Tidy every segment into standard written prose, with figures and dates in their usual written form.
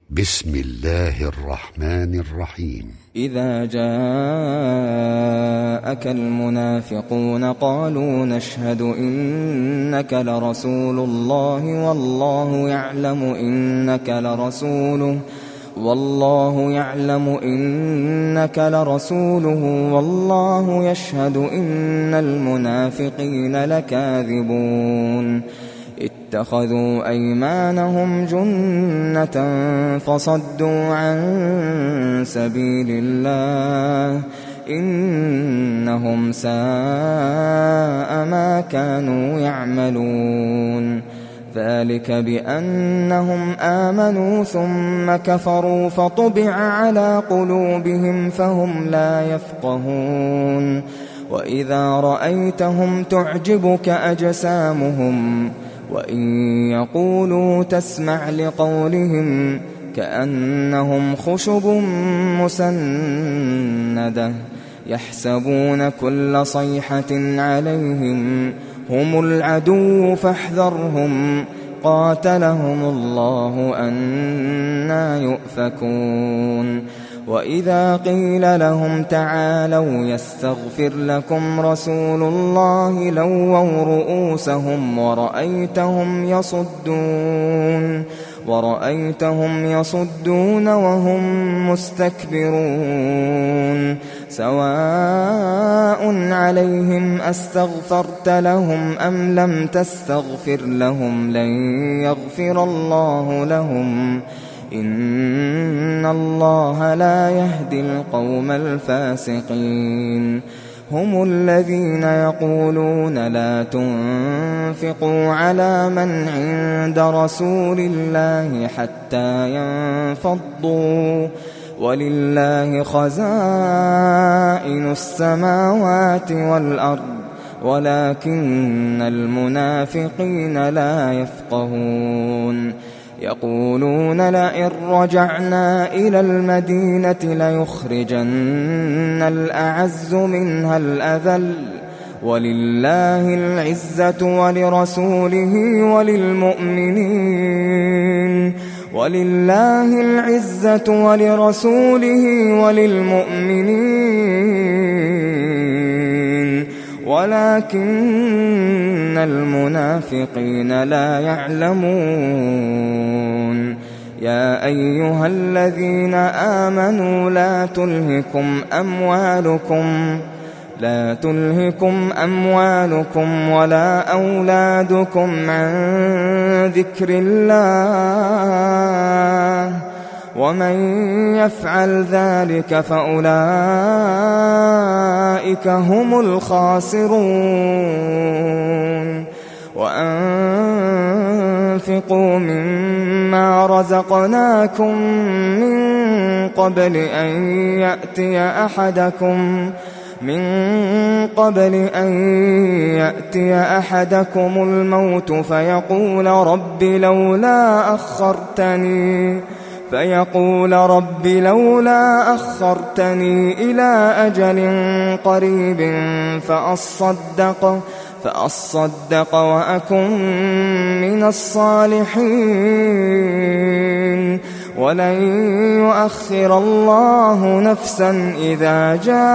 بسم الله الرحمن الرحيم. إذا جاءك المنافقون قالوا نشهد إنك لرسول الله والله يعلم إنك لرسوله والله يشهد إن المنافقين لكاذبون اتخذوا أيمانهم جنة فصدوا عن سبيل الله إنهم ساء ما كانوا يعملون ذلك بأنهم آمنوا ثم كفروا فطبع على قلوبهم فهم لا يفقهون وإذا رأيتهم تعجبك أجسامهم وإن يقولوا تسمع لقولهم كأنهم خشب مسندة يحسبون كل صيحة عليهم هم العدو فاحذرهم قاتلهم الله أنى يؤفكون وإذا قيل لهم تعالوا يستغفر لكم رسول الله لووا رؤوسهم ورأيتهم يصدون وهم مستكبرون سواء عليهم أستغفرت لهم أم لم تستغفر لهم لن يغفر الله لهم إن الله لا يهدي القوم الفاسقين هم الذين يقولون لا تنفقوا على من عند رسول الله حتى ينفضوا ولله خزائن السماوات والأرض ولكن المنافقين لا يفقهون يقولون لئن رجعنا إلى المدينة ليخرجن الأعز منها الأذل ولله العزة ولرسوله وللمؤمنين ولكن المنافقين لا يعلمون يا أيها الذين آمنوا لا تلهكم أموالكم ولا أولادكم عن ذكر الله ومن يفعل ذلك فأولئك هم الخاسرون وأنفقوا مما رزقناكم من قبل أن يأتي أحدكم الموت فيقول رب لولا أخرتني إلى أجل قريب فأصدق وأكن من الصالحين ولن يؤخر الله نفسا إذا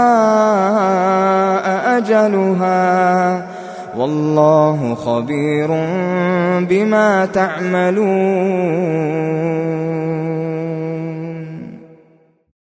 جاء أجلها والله خبير بما تعملون.